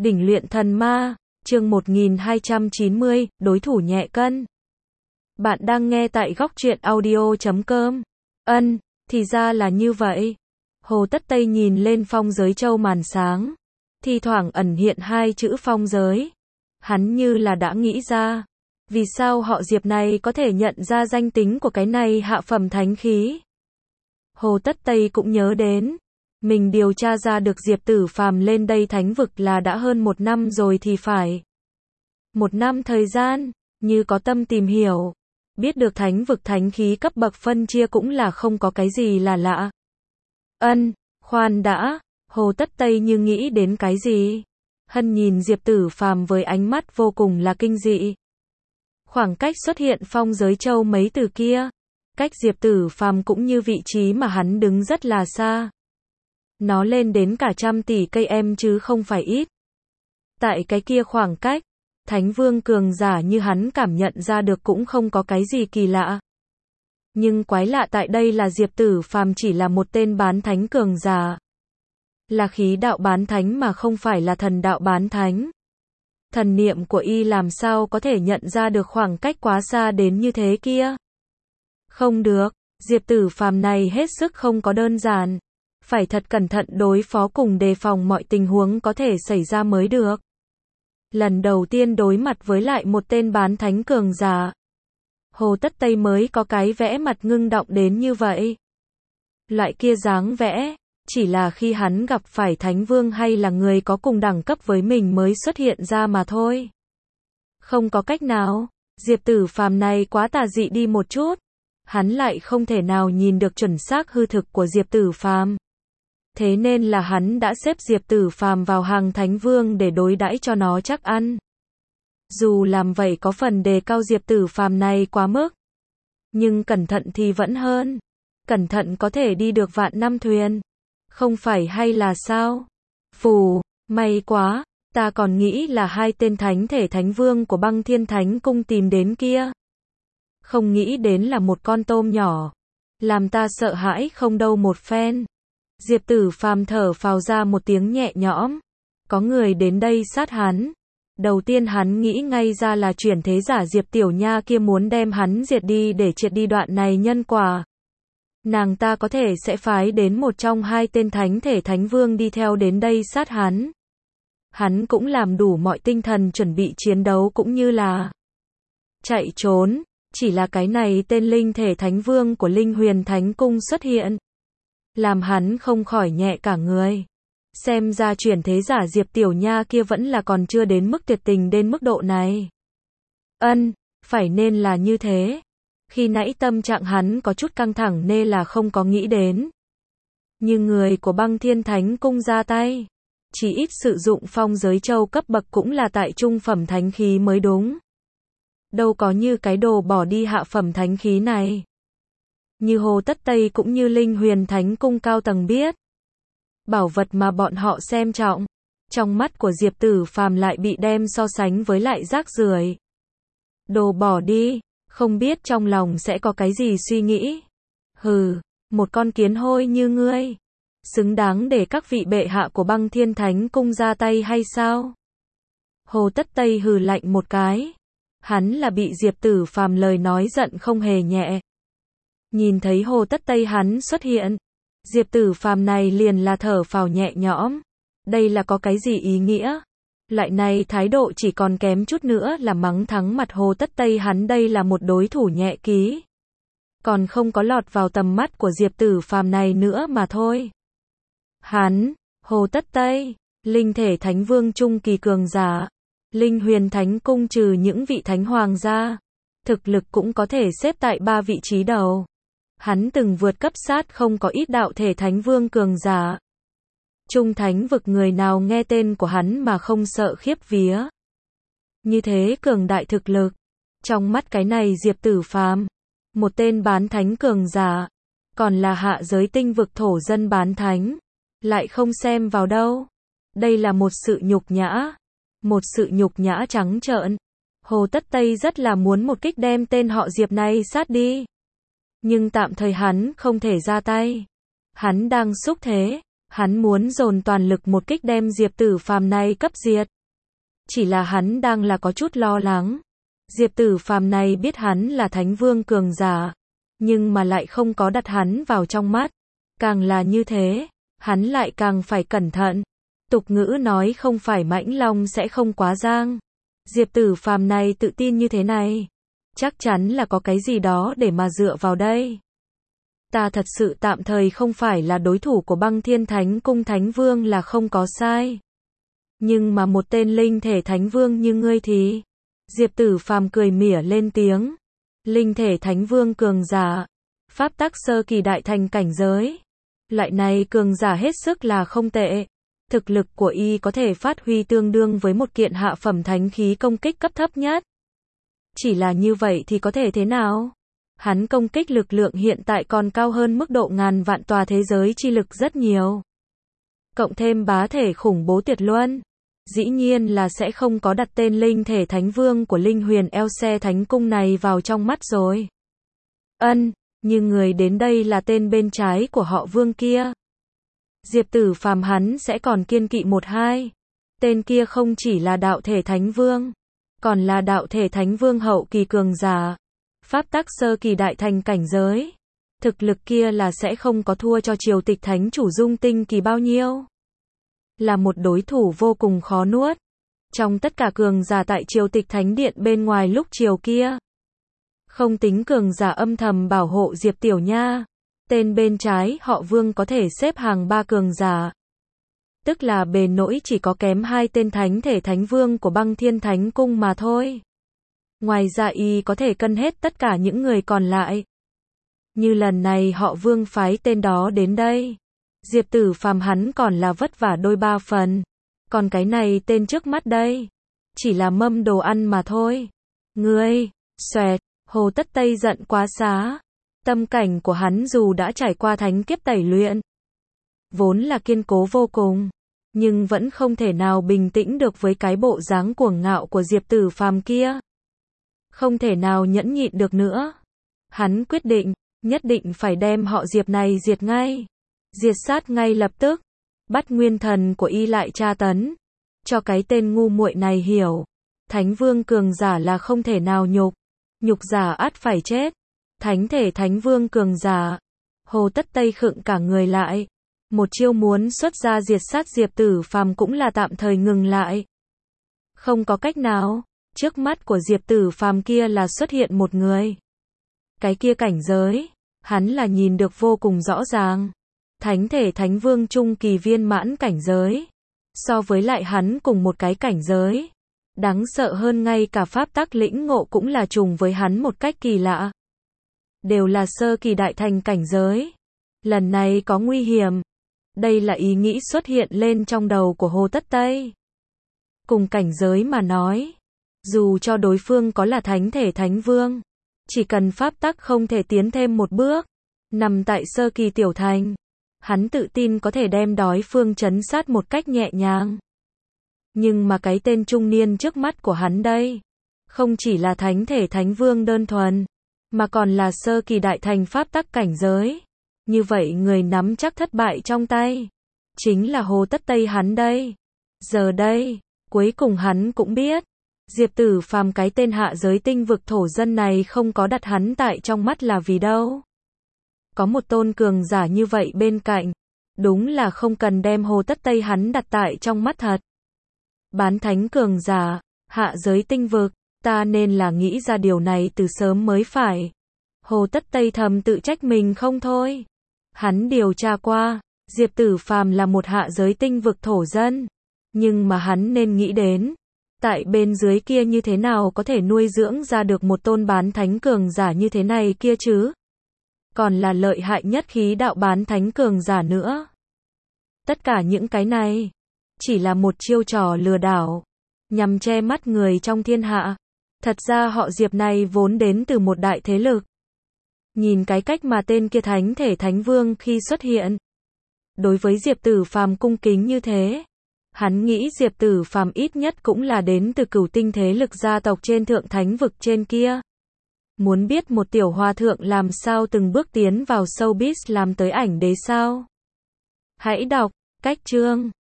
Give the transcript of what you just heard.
Đỉnh luyện thần ma, chương 1290, đối thủ nhẹ cân. Bạn đang nghe tại góc truyện audio.com. Thì ra là như vậy. Hồ Tất Tây nhìn lên phong giới châu màn sáng. Thi thoảng ẩn hiện hai chữ phong giới. Hắn như là đã nghĩ ra. Vì sao họ Diệp này có thể nhận ra danh tính của cái này hạ phẩm thánh khí? Hồ Tất Tây cũng nhớ đến. Mình điều tra ra được Diệp Tử Phàm lên đây thánh vực là đã hơn 1 năm rồi thì phải. 1 năm thời gian, như có tâm tìm hiểu. Biết được thánh vực thánh khí cấp bậc phân chia cũng là không có cái gì là lạ. Khoan đã, Hồ Tất Tây như nghĩ đến cái gì? Hân nhìn Diệp Tử Phàm với ánh mắt vô cùng là kinh dị. Khoảng cách xuất hiện phong giới châu mấy từ kia, cách Diệp Tử Phàm cũng như vị trí mà hắn đứng rất là xa. Nó lên đến cả 100 tỷ cây em chứ không phải ít. Tại cái kia khoảng cách, Thánh Vương cường giả như hắn cảm nhận ra được cũng không có cái gì kỳ lạ. Nhưng quái lạ tại đây là Diệp Tử Phàm chỉ là một tên bán thánh cường giả. Là khí đạo bán thánh mà không phải là thần đạo bán thánh. Thần niệm của y làm sao có thể nhận ra được khoảng cách quá xa đến như thế kia? Không được, Diệp Tử Phàm này hết sức không có đơn giản. Phải thật cẩn thận đối phó cùng đề phòng mọi tình huống có thể xảy ra mới được. Lần đầu tiên đối mặt với lại một tên bán thánh cường giả, Hồ Tất Tây mới có cái vẽ mặt ngưng động đến như vậy. Loại kia dáng vẽ, chỉ là khi hắn gặp phải Thánh Vương hay là người có cùng đẳng cấp với mình mới xuất hiện ra mà thôi. Không có cách nào, Diệp Tử Phàm này quá tà dị đi một chút. Hắn lại không thể nào nhìn được chuẩn xác hư thực của Diệp Tử Phàm. Thế nên là hắn đã xếp Diệp Tử Phàm vào hàng Thánh Vương để đối đãi cho nó chắc ăn. Dù làm vậy có phần đề cao Diệp Tử Phàm này quá mức. Nhưng cẩn thận thì vẫn hơn. Cẩn thận có thể đi được vạn năm thuyền. Không phải hay là sao? Phù, may quá, ta còn nghĩ là hai tên thánh thể Thánh Vương của Băng Thiên Thánh Cung tìm đến kia. Không nghĩ đến là một con tôm nhỏ. Làm ta sợ hãi không đâu một phen. Diệp Tử Phàm thở phào ra một tiếng nhẹ nhõm. Có người đến đây sát hắn. Đầu tiên hắn nghĩ ngay ra là chuyển thế giả Diệp Tiểu Nha kia muốn đem hắn diệt đi để triệt đi đoạn này nhân quả. Nàng ta có thể sẽ phái đến một trong hai tên thánh thể Thánh Vương đi theo đến đây sát hắn. Hắn cũng làm đủ mọi tinh thần chuẩn bị chiến đấu cũng như là chạy trốn. Chỉ là cái này tên linh thể Thánh Vương của Linh Huyền Thánh Cung xuất hiện. Làm hắn không khỏi nhẹ cả người. Xem ra chuyển thế giả Diệp Tiểu Nha kia vẫn là còn chưa đến mức tuyệt tình đến mức độ này. Phải nên là như thế. Khi nãy tâm trạng hắn có chút căng thẳng nên là không có nghĩ đến. Nhưng người của Băng Thiên Thánh Cung ra tay. Chỉ ít sử dụng phong giới châu cấp bậc cũng là tại trung phẩm thánh khí mới đúng. Đâu có như cái đồ bỏ đi hạ phẩm thánh khí này. Như Hồ Tất Tây cũng như Linh Huyền Thánh Cung cao tầng biết. Bảo vật mà bọn họ xem trọng. Trong mắt của Diệp Tử Phàm lại bị đem so sánh với lại rác rưởi. Đồ bỏ đi, không biết trong lòng sẽ có cái gì suy nghĩ. Hừ, một con kiến hôi như ngươi. Xứng đáng để các vị bệ hạ của Băng Thiên Thánh Cung ra tay hay sao? Hồ Tất Tây hừ lạnh một cái. Hắn là bị Diệp Tử Phàm lời nói giận không hề nhẹ. Nhìn thấy Hồ Tất Tây hắn xuất hiện, Diệp Tử Phàm này liền là thở phào nhẹ nhõm. Đây là có cái gì ý nghĩa? Loại này thái độ chỉ còn kém chút nữa là mắng thắng mặt Hồ Tất Tây hắn đây là một đối thủ nhẹ ký. Còn không có lọt vào tầm mắt của Diệp Tử Phàm này nữa mà thôi. Hắn, Hồ Tất Tây, linh thể Thánh Vương trung kỳ cường giả. Linh Huyền Thánh Cung trừ những vị thánh hoàng ra, thực lực cũng có thể xếp tại 3 vị trí đầu. Hắn từng vượt cấp sát không có ít đạo thể Thánh Vương cường giả. Trung thánh vực người nào nghe tên của hắn mà không sợ khiếp vía. Như thế cường đại thực lực. Trong mắt cái này Diệp Tử Phàm, một tên bán thánh cường giả, còn là hạ giới tinh vực thổ dân bán thánh, lại không xem vào đâu. Đây là một sự nhục nhã. Một sự nhục nhã trắng trợn. Hồ Tất Tây rất là muốn một kích đem tên họ Diệp này sát đi. Nhưng tạm thời hắn không thể ra tay. Hắn đang xúc thế. Hắn muốn dồn toàn lực một kích đem Diệp Tử Phàm này cấp diệt. Chỉ là hắn đang là có chút lo lắng. Diệp Tử Phàm này biết hắn là Thánh Vương cường giả, nhưng mà lại không có đặt hắn vào trong mắt. Càng là như thế, hắn lại càng phải cẩn thận. Tục ngữ nói không phải mãnh long sẽ không quá giang. Diệp Tử Phàm này tự tin như thế này, chắc chắn là có cái gì đó để mà dựa vào đây. Ta thật sự tạm thời không phải là đối thủ của Băng Thiên Thánh Cung Thánh Vương là không có sai. Nhưng mà một tên linh thể Thánh Vương như ngươi thì... Diệp Tử Phàm cười mỉa lên tiếng. Linh thể Thánh Vương cường giả, pháp tắc sơ kỳ đại thành cảnh giới. Loại này cường giả hết sức là không tệ. Thực lực của y có thể phát huy tương đương với một kiện hạ phẩm thánh khí công kích cấp thấp nhất. Chỉ là như vậy thì có thể thế nào? Hắn công kích lực lượng hiện tại còn cao hơn mức độ ngàn vạn tòa thế giới chi lực rất nhiều. Cộng thêm bá thể khủng bố tuyệt luân. Dĩ nhiên là sẽ không có đặt tên linh thể Thánh Vương của Linh Huyền Else Thánh Cung này vào trong mắt rồi. Nhưng người đến đây là tên bên trái của họ Vương kia. Diệp Tử Phàm hắn sẽ còn kiêng kỵ một hai. Tên kia không chỉ là đạo thể Thánh Vương, còn là đạo thể Thánh Vương hậu kỳ cường giả. Pháp tắc sơ kỳ đại thành cảnh giới. Thực lực kia là sẽ không có thua cho triều tịch thánh chủ Dung Tinh kỳ bao nhiêu. Là một đối thủ vô cùng khó nuốt. Trong tất cả cường giả tại triều tịch thánh điện bên ngoài lúc chiều kia. Không tính cường giả âm thầm bảo hộ Diệp Tiểu Nha. Tên bên trái họ Vương có thể xếp hàng 3 cường giả. Tức là bề nỗi chỉ có kém 2 tên thánh thể Thánh Vương của Băng Thiên Thánh Cung mà thôi. Ngoài ra y có thể cân hết tất cả những người còn lại. Như lần này họ Vương phái tên đó đến đây. Diệp Tử Phàm hắn còn là vất vả đôi 3 phần. Còn cái này tên trước mắt đây, chỉ là mâm đồ ăn mà thôi. Ngươi, xoẹt, Hồ Tất Tây giận quá xá. Tâm cảnh của hắn dù đã trải qua thánh kiếp tẩy luyện, vốn là kiên cố vô cùng, nhưng vẫn không thể nào bình tĩnh được với cái bộ dáng cuồng ngạo của Diệp Tử Phàm kia. Không thể nào nhẫn nhịn được nữa. Hắn quyết định, nhất định phải đem họ Diệp này diệt ngay. Diệt sát ngay lập tức. Bắt nguyên thần của y lại tra tấn. Cho cái tên ngu muội này hiểu. Thánh Vương cường giả là không thể nào nhục. Nhục giả ắt phải chết. Thánh thể Thánh Vương cường giả. Hồ Tất Tây khựng cả người lại. Một chiêu muốn xuất ra diệt sát Diệp Tử Phàm cũng là tạm thời ngừng lại. Không có cách nào. Trước mắt của Diệp Tử Phàm kia là xuất hiện một người. Cái kia cảnh giới, hắn là nhìn được vô cùng rõ ràng. Thánh thể Thánh Vương trung kỳ viên mãn cảnh giới. So với lại hắn cùng một cái cảnh giới. Đáng sợ hơn ngay cả pháp tắc lĩnh ngộ cũng là trùng với hắn một cách kỳ lạ. Đều là sơ kỳ đại thành cảnh giới. Lần này có nguy hiểm. Đây là ý nghĩ xuất hiện lên trong đầu của Hồ Tất Tây. Cùng cảnh giới mà nói. Dù cho đối phương có là thánh thể Thánh Vương. Chỉ cần pháp tắc không thể tiến thêm một bước. Nằm tại sơ kỳ tiểu thành. Hắn tự tin có thể đem đối phương trấn sát một cách nhẹ nhàng. Nhưng mà cái tên trung niên trước mắt của hắn đây. Không chỉ là thánh thể Thánh Vương đơn thuần. Mà còn là sơ kỳ đại thành pháp tắc cảnh giới. Như vậy người nắm chắc thất bại trong tay. Chính là Hồ Tất Tây hắn đây. Giờ đây, cuối cùng hắn cũng biết. Diệp Tử Phàm cái tên hạ giới tinh vực thổ dân này không có đặt hắn tại trong mắt là vì đâu. Có một tôn cường giả như vậy bên cạnh. Đúng là không cần đem Hồ Tất Tây hắn đặt tại trong mắt thật. Bán thánh cường giả, hạ giới tinh vực, ta nên là nghĩ ra điều này từ sớm mới phải. Hồ Tất Tây thầm tự trách mình không thôi. Hắn điều tra qua, Diệp Tử Phàm là một hạ giới tinh vực thổ dân. Nhưng mà hắn nên nghĩ đến. Tại bên dưới kia như thế nào có thể nuôi dưỡng ra được một tôn bán thánh cường giả như thế này kia chứ? Còn là lợi hại nhất khí đạo bán thánh cường giả nữa. Tất cả những cái này, chỉ là một chiêu trò lừa đảo, nhằm che mắt người trong thiên hạ. Thật ra họ Diệp này vốn đến từ một đại thế lực. Nhìn cái cách mà tên kia thánh thể Thánh Vương khi xuất hiện. Đối với Diệp Tử Phàm cung kính như thế. Hắn nghĩ Diệp Tử Phàm ít nhất cũng là đến từ cửu tinh thế lực gia tộc trên thượng thánh vực trên kia. Muốn biết một tiểu hòa thượng làm sao từng bước tiến vào showbiz làm tới ảnh đế sao? Hãy đọc Cách chương